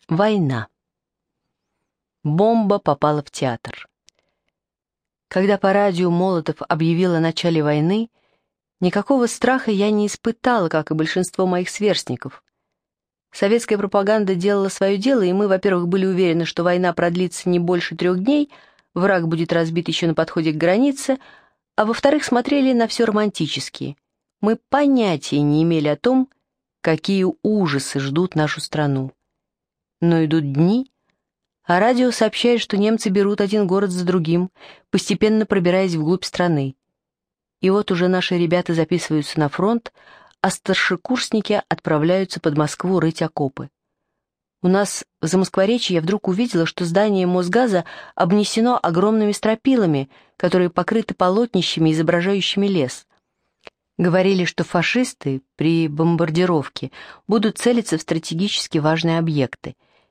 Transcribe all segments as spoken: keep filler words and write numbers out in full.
Война. Бомба попала в театр. Когда по радио Молотов объявил о начале войны, никакого страха я не испытала, как и большинство моих сверстников. Советская пропаганда делала свое дело, и мы, во-первых, были уверены, что война продлится не больше трех дней, враг будет разбит еще на подходе к границе, а во-вторых, смотрели на все романтически. Мы понятия не имели о том, какие ужасы ждут нашу страну. Но идут дни, а радио сообщает, что немцы берут один город за другим, постепенно пробираясь вглубь страны. И вот уже наши ребята записываются на фронт, а старшекурсники отправляются под Москву рыть окопы. У нас в Замоскворечье я вдруг увидела, что здание Мосгаза обнесено огромными стропилами, которые покрыты полотнищами, изображающими лес. Говорили, что фашисты при бомбардировке будут целиться в стратегически важные объекты.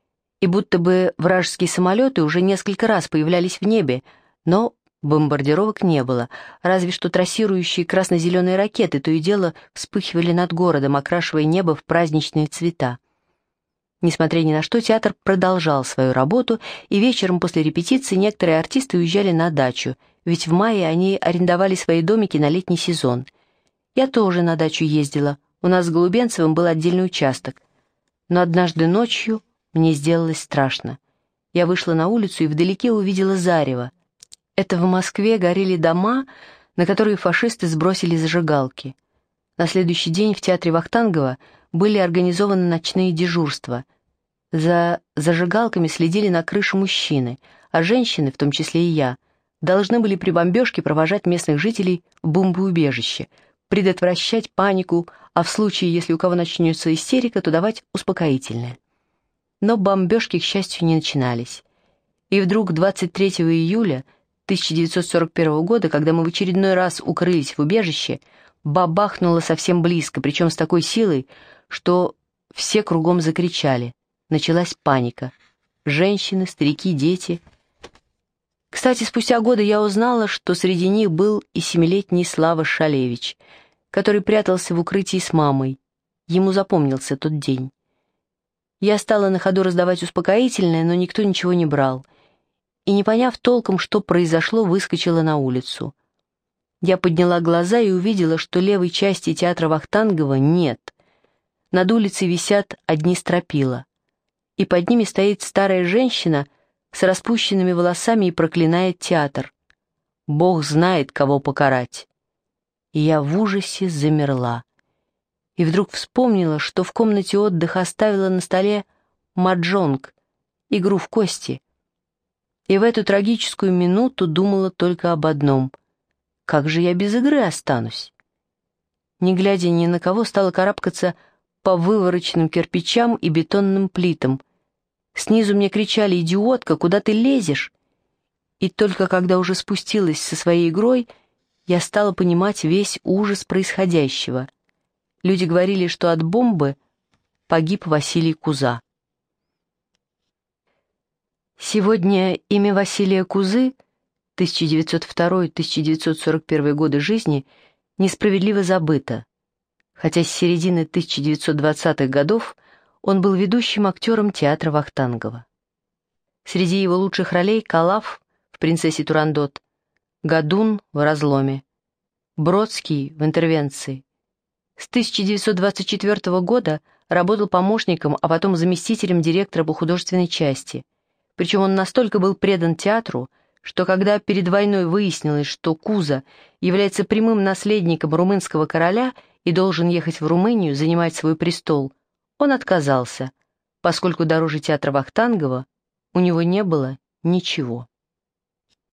И будто бы вражеские самолеты уже несколько раз появлялись в небе, но бомбардировок не было, разве что трассирующие красно-зеленые ракеты то и дело вспыхивали над городом, окрашивая небо в праздничные цвета. Несмотря ни на что, театр продолжал свою работу, и вечером после репетиции некоторые артисты уезжали на дачу, ведь в мае они арендовали свои домики на летний сезон. Я тоже на дачу ездила, у нас с Голубенцевым был отдельный участок. Но однажды ночью мне сделалось страшно. Я вышла на улицу и вдалеке увидела зарево. Это в Москве горели дома, на которые фашисты сбросили зажигалки. На следующий день в театре Вахтангова были организованы ночные дежурства. За зажигалками следили на крыше мужчины, а женщины, в том числе и я, должны были при бомбежке провожать местных жителей в бомбоубежище, предотвращать панику, а в случае, если у кого начнется истерика, то давать успокоительное. Но бомбежки, к счастью, не начинались. И вдруг двадцать третьего июля тысяча девятьсот сорок первого года, когда мы в очередной раз укрылись в убежище, бабахнуло совсем близко, причем с такой силой, что все кругом закричали. Началась паника. Женщины, старики, дети. Кстати, спустя годы я узнала, что среди них был и семилетний Слава Шалевич, который прятался в укрытии с мамой. Ему запомнился тот день. Я стала на ходу раздавать успокоительное, но никто ничего не брал. И, не поняв толком, что произошло, выскочила на улицу. Я подняла глаза и увидела, что левой части театра Вахтангова нет. Над улицей висят одни стропила. И под ними стоит старая женщина с распущенными волосами и проклинает театр. Бог знает, кого покарать. И я в ужасе замерла. И вдруг вспомнила, что в комнате отдыха оставила на столе маджонг, игру в кости. И в эту трагическую минуту думала только об одном: как же я без игры останусь? Не глядя ни на кого, стала карабкаться по вывороченным кирпичам и бетонным плитам. Снизу мне кричали: «Идиотка, куда ты лезешь?» И только когда уже спустилась со своей игрой, я стала понимать весь ужас происходящего. Люди говорили, что от бомбы погиб Василий Куза. Сегодня имя Василия Кузы, тысяча девятьсот второй — тысяча девятьсот сорок первый годы жизни, несправедливо забыто, хотя с середины тысяча девятьсот двадцатых годов он был ведущим актером театра Вахтангова. Среди его лучших ролей Калаф в «Принцессе Турандот», Годун в «Разломе», Бродский в «Интервенции». С тысяча девятьсот двадцать четвёртого года работал помощником, а потом заместителем директора по художественной части. Причем он настолько был предан театру, что когда перед войной выяснилось, что Куза является прямым наследником румынского короля и должен ехать в Румынию занимать свой престол, он отказался, поскольку дороже театра Вахтангова у него не было ничего.